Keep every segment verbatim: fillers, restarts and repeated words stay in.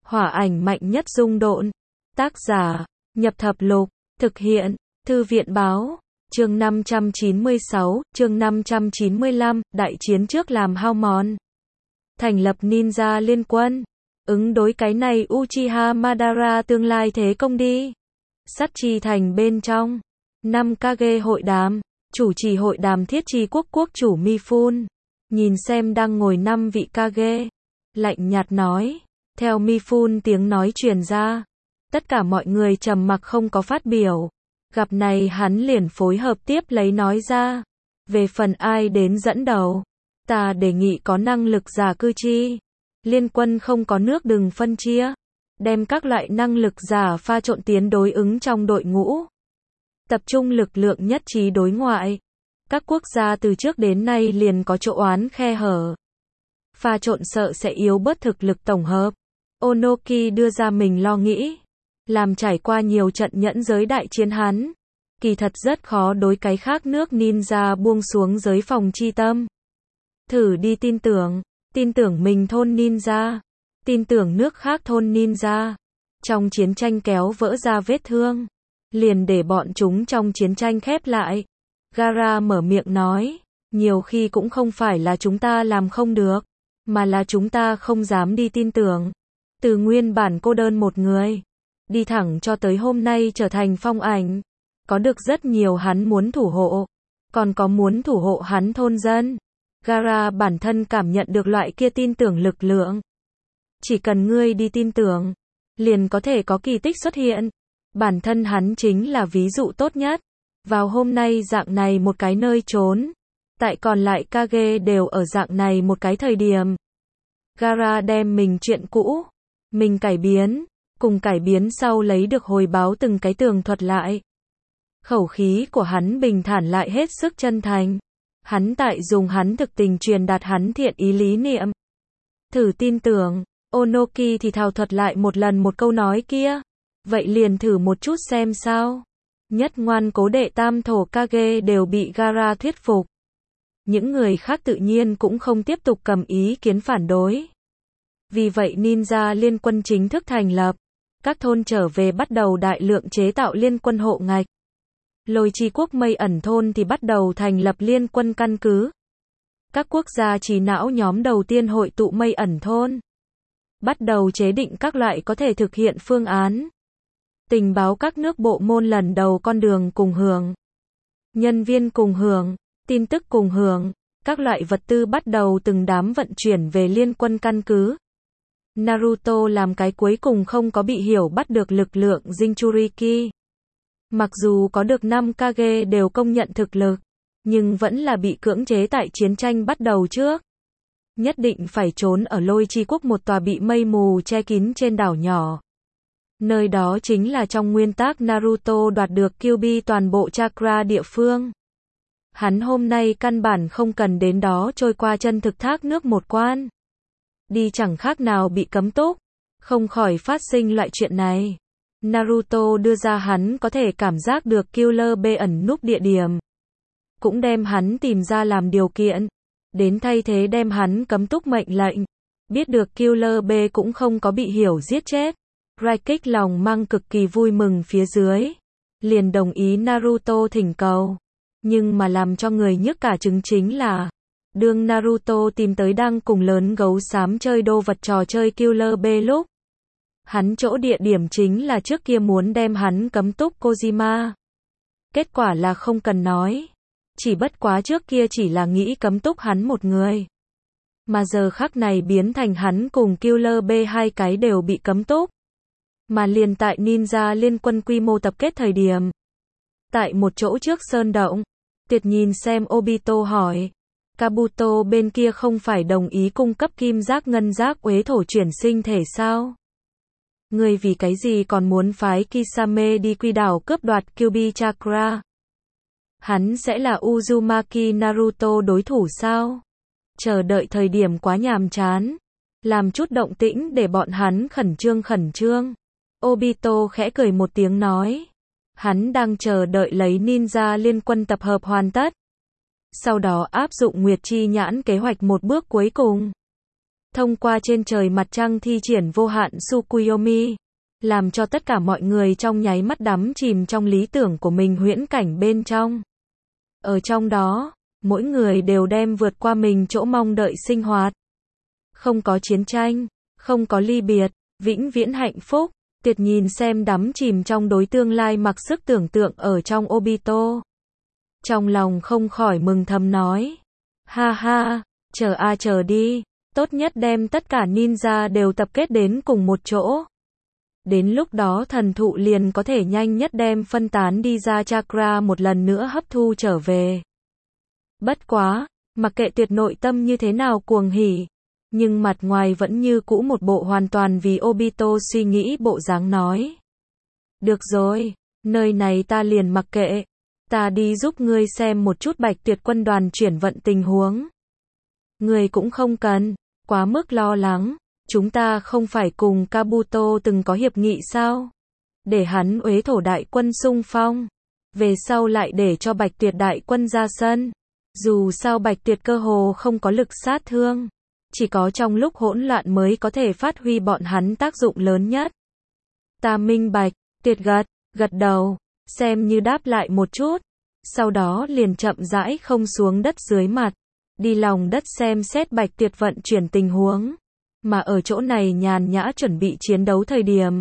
Hỏa ảnh mạnh nhất dung độn. Tác giả, Nhập Thập Lục. Thực hiện, Thư viện báo. Chương năm trăm chín mươi sáu, chương năm trăm chín mươi lăm, đại chiến trước làm hao mòn. Thành lập ninja liên quân. Ứng đối cái này Uchiha Madara tương lai thế công đi. Sắt Chi thành bên trong. năm Kage hội đàm. Chủ trì hội đàm Thiết Chi quốc quốc chủ Mifune. Nhìn xem đang ngồi năm vị Kage. Lạnh nhạt nói. Theo Mifune tiếng nói truyền ra. Tất cả mọi người trầm mặc không có phát biểu. Gặp này hắn liền phối hợp tiếp lấy nói ra. Về phần ai đến dẫn đầu. Ta đề nghị có năng lực giả cư chi. Liên quân không có nước đừng phân chia. Đem các loại năng lực giả pha trộn tiến đối ứng trong đội ngũ. Tập trung lực lượng nhất trí đối ngoại. Các quốc gia từ trước đến nay liền có chỗ oán khe hở. Pha trộn sợ sẽ yếu bớt thực lực tổng hợp. Onoki đưa ra mình lo nghĩ. Làm trải qua nhiều trận nhẫn giới đại chiến hắn. Kỳ thật rất khó đối cái khác nước ninja buông xuống giới phòng chi tâm. Thử đi tin tưởng. Tin tưởng mình thôn ninja. Tin tưởng nước khác thôn ninja. Trong chiến tranh kéo vỡ ra vết thương. Liền để bọn chúng trong chiến tranh khép lại. Gaara mở miệng nói. Nhiều khi cũng không phải là chúng ta làm không được. Mà là chúng ta không dám đi tin tưởng. Từ nguyên bản cô đơn một người. Đi thẳng cho tới hôm nay trở thành phong ảnh. Có được rất nhiều hắn muốn thủ hộ. Còn có muốn thủ hộ hắn thôn dân. Gaara bản thân cảm nhận được loại kia tin tưởng lực lượng. Chỉ cần ngươi đi tin tưởng. Liền có thể có kỳ tích xuất hiện. Bản thân hắn chính là ví dụ tốt nhất. Vào hôm nay dạng này một cái nơi trốn. Tại còn lại Kage đều ở dạng này một cái thời điểm. Gaara đem mình chuyện cũ. Mình cải biến. Cùng cải biến sau lấy được hồi báo từng cái tường thuật lại. Khẩu khí của hắn bình thản lại hết sức chân thành. Hắn tại dùng hắn thực tình truyền đạt hắn thiện ý lý niệm. Thử tin tưởng. Onoki thì thao thuật lại một lần một câu nói kia. Vậy liền thử một chút xem sao. Nhất ngoan cố đệ tam thổ Kage đều bị Gaara thuyết phục. Những người khác tự nhiên cũng không tiếp tục cầm ý kiến phản đối. Vì vậy ninja liên quân chính thức thành lập. Các thôn trở về bắt đầu đại lượng chế tạo liên quân hộ ngạch. Lôi Chi quốc mây ẩn thôn thì bắt đầu thành lập liên quân căn cứ. Các quốc gia trí não nhóm đầu tiên hội tụ mây ẩn thôn. Bắt đầu chế định các loại có thể thực hiện phương án. Tình báo các nước bộ môn lần đầu con đường cùng hưởng. Nhân viên cùng hưởng, tin tức cùng hưởng, các loại vật tư bắt đầu từng đám vận chuyển về liên quân căn cứ. Naruto làm cái cuối cùng không có bị hiểu bắt được lực lượng Jinchuriki. Mặc dù có được năm Kage đều công nhận thực lực, nhưng vẫn là bị cưỡng chế tại chiến tranh bắt đầu trước. Nhất định phải trốn ở Lôi Chi quốc một tòa bị mây mù che kín trên đảo nhỏ. Nơi đó chính là trong nguyên tắc Naruto đoạt được Kyuubi toàn bộ chakra địa phương. Hắn hôm nay căn bản không cần đến đó trôi qua chân thực thác nước một quan. Đi chẳng khác nào bị cấm túc. Không khỏi phát sinh loại chuyện này. Naruto đưa ra hắn có thể cảm giác được Killer Bee ẩn núp địa điểm. Cũng đem hắn tìm ra làm điều kiện. Đến thay thế đem hắn cấm túc mệnh lệnh. Biết được Killer Bee cũng không có bị hiểu giết chết. Raikage lòng mang cực kỳ vui mừng phía dưới. Liền đồng ý Naruto thỉnh cầu. Nhưng mà làm cho người nhức cả trứng chính là. Đương Naruto tìm tới đang cùng lớn gấu xám chơi đô vật trò chơi Killer Bee lúc. Hắn chỗ địa điểm chính là trước kia muốn đem hắn cấm túc Kojima. Kết quả là không cần nói. Chỉ bất quá trước kia chỉ là nghĩ cấm túc hắn một người. Mà giờ khắc này biến thành hắn cùng Killer Bee hai cái đều bị cấm túc. Mà liền tại ninja liên quân quy mô tập kết thời điểm. Tại một chỗ trước sơn động. Tuyệt nhìn xem Obito hỏi. Kabuto bên kia không phải đồng ý cung cấp kim giác ngân giác uế thổ chuyển sinh thể sao? Người vì cái gì còn muốn phái Kisame đi quy đảo cướp đoạt Kyuubi chakra? Hắn sẽ là Uzumaki Naruto đối thủ sao? Chờ đợi thời điểm quá nhàm chán. Làm chút động tĩnh để bọn hắn khẩn trương khẩn trương. Obito khẽ cười một tiếng nói. Hắn đang chờ đợi lấy ninja liên quân tập hợp hoàn tất. Sau đó áp dụng Nguyệt Chi nhãn kế hoạch một bước cuối cùng. thông qua trên trời mặt trăng thi triển vô hạn Tsukuyomi, làm cho tất cả mọi người trong nháy mắt đắm chìm trong lý tưởng của mình huyễn cảnh bên trong. Ở trong đó, mỗi người đều đem vượt qua mình chỗ mong đợi sinh hoạt. Không có chiến tranh, không có ly biệt, vĩnh viễn hạnh phúc. Tuyệt nhìn xem đắm chìm trong đối tương lai mặc sức tưởng tượng ở trong Obito. Trong lòng không khỏi mừng thầm nói. Ha ha, chờ a chờ đi, tốt nhất đem tất cả ninja đều tập kết đến cùng một chỗ. Đến lúc đó thần thụ liền có thể nhanh nhất đem phân tán đi ra chakra một lần nữa hấp thu trở về. Bất quá, mặc kệ tuyệt nội tâm như thế nào cuồng hỉ, nhưng mặt ngoài vẫn như cũ một bộ hoàn toàn vì Obito suy nghĩ bộ dáng nói. Được rồi, nơi này ta liền mặc kệ, ta đi giúp ngươi xem một chút Bạch Tuyệt quân đoàn chuyển vận tình huống. Ngươi cũng không cần quá mức lo lắng, chúng ta không phải cùng Kabuto từng có hiệp nghị sao? Để hắn uế thổ đại quân xung phong, về sau lại để cho Bạch Tuyệt đại quân ra sân. Dù sao Bạch Tuyệt cơ hồ không có lực sát thương, chỉ có trong lúc hỗn loạn mới có thể phát huy bọn hắn tác dụng lớn nhất. Ta minh bạch, Tuyệt gật, gật đầu, xem như đáp lại một chút, sau đó liền chậm rãi không xuống đất dưới mặt, đi lòng đất xem xét Bạch Tuyệt vận chuyển tình huống, mà ở chỗ này nhàn nhã chuẩn bị chiến đấu thời điểm.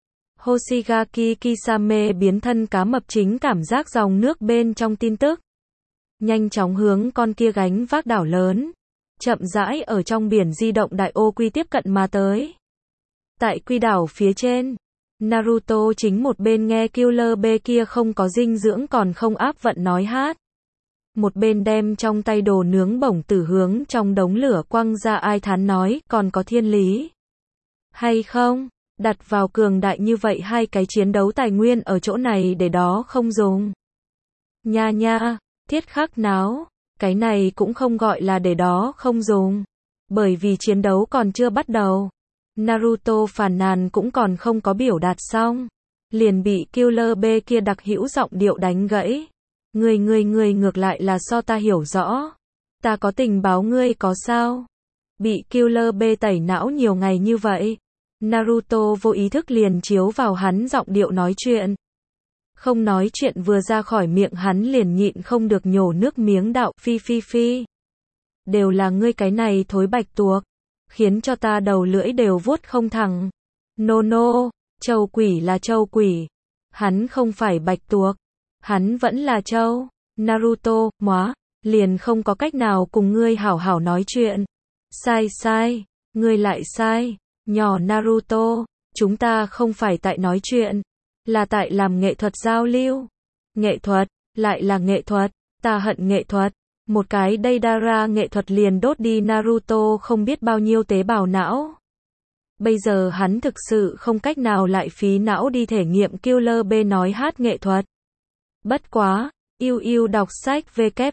Hoshigaki Kisame biến thân cá mập chính cảm giác dòng nước bên trong tin tức. Nhanh chóng hướng con kia gánh vác đảo lớn, chậm rãi ở trong biển di động đại ô quy tiếp cận mà tới. Tại quy đảo phía trên, Naruto chính một bên nghe Killer Bee kia không có dinh dưỡng còn không áp vận nói hát. Một bên đem trong tay đồ nướng bổng tử hướng trong đống lửa quăng ra ai thán nói, còn có thiên lý. Hay không, đặt vào cường đại như vậy hai cái chiến đấu tài nguyên ở chỗ này để đó không dùng. Nha nha, thiết khắc náo, cái này cũng không gọi là để đó không dùng. Bởi vì chiến đấu còn chưa bắt đầu. Naruto phàn nàn cũng còn không có biểu đạt xong. Liền bị Killer Bee kia đặc hữu giọng điệu đánh gãy. Ngươi ngươi ngươi ngược lại là so ta hiểu rõ. Ta có tình báo ngươi có sao? Bị Killer Bee tẩy não nhiều ngày như vậy. Naruto vô ý thức liền chiếu vào hắn giọng điệu nói chuyện. Không nói chuyện vừa ra khỏi miệng hắn liền nhịn không được nhổ nước miếng đạo phi phi phi. Đều là ngươi cái này thối bạch tuộc. Khiến cho ta đầu lưỡi đều vuốt không thẳng. No no, châu quỷ là châu quỷ. Hắn không phải bạch tuộc. Hắn vẫn là châu. Naruto, móa, liền không có cách nào cùng ngươi hảo hảo nói chuyện. Sai sai, ngươi lại sai. Nhỏ Naruto, chúng ta không phải tại nói chuyện. Là tại làm nghệ thuật giao lưu. Nghệ thuật, lại là nghệ thuật. Ta hận nghệ thuật. Một cái Deidara nghệ thuật liền đốt đi Naruto không biết bao nhiêu tế bào não. Bây giờ hắn thực sự không cách nào lại phí não đi thể nghiệm Killer Bee nói hát nghệ thuật. Bất quá, yêu yêu đọc sách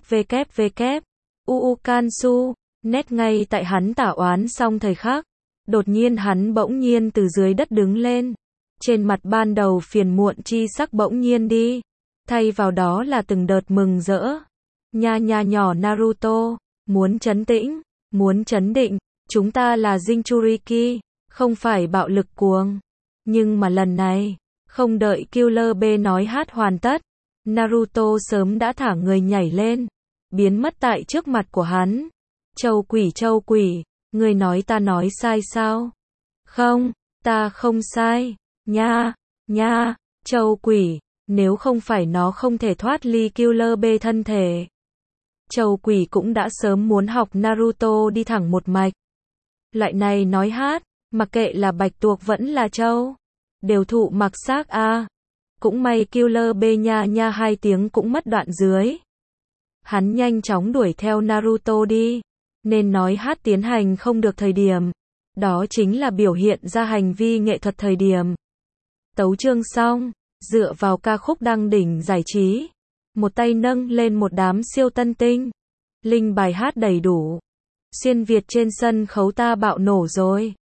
www. Uukansu, nét ngay tại hắn tả oán xong thời khắc. Đột nhiên hắn bỗng nhiên từ dưới đất đứng lên. Trên mặt ban đầu phiền muộn chi sắc bỗng nhiên đi. Thay vào đó là từng đợt mừng rỡ. Nha nha nhỏ Naruto, muốn trấn tĩnh, muốn trấn định, chúng ta là Jinchuriki, không phải bạo lực cuồng. Nhưng mà lần này, không đợi Killer Bee nói hát hoàn tất, Naruto sớm đã thả người nhảy lên, biến mất tại trước mặt của hắn. Châu quỷ châu quỷ, ngươi nói ta nói sai sao? Không, ta không sai, nha, nha, châu quỷ, nếu không phải nó không thể thoát ly Killer Bee thân thể. Châu quỷ cũng đã sớm muốn học Naruto đi thẳng một mạch. Loại này nói hát, mặc kệ là bạch tuộc vẫn là châu, đều thụ mặc xác a. Cũng may Killer Bee nha nha hai tiếng cũng mất đoạn dưới. Hắn nhanh chóng đuổi theo Naruto đi, nên nói hát tiến hành không được thời điểm. Đó chính là biểu hiện ra hành vi nghệ thuật thời điểm. Tấu chương xong, dựa vào ca khúc đăng đỉnh giải trí. Một tay nâng lên một đám siêu tân tinh. Linh bài hát đầy đủ. Xuyên Việt trên sân khấu ta bạo nổ rồi.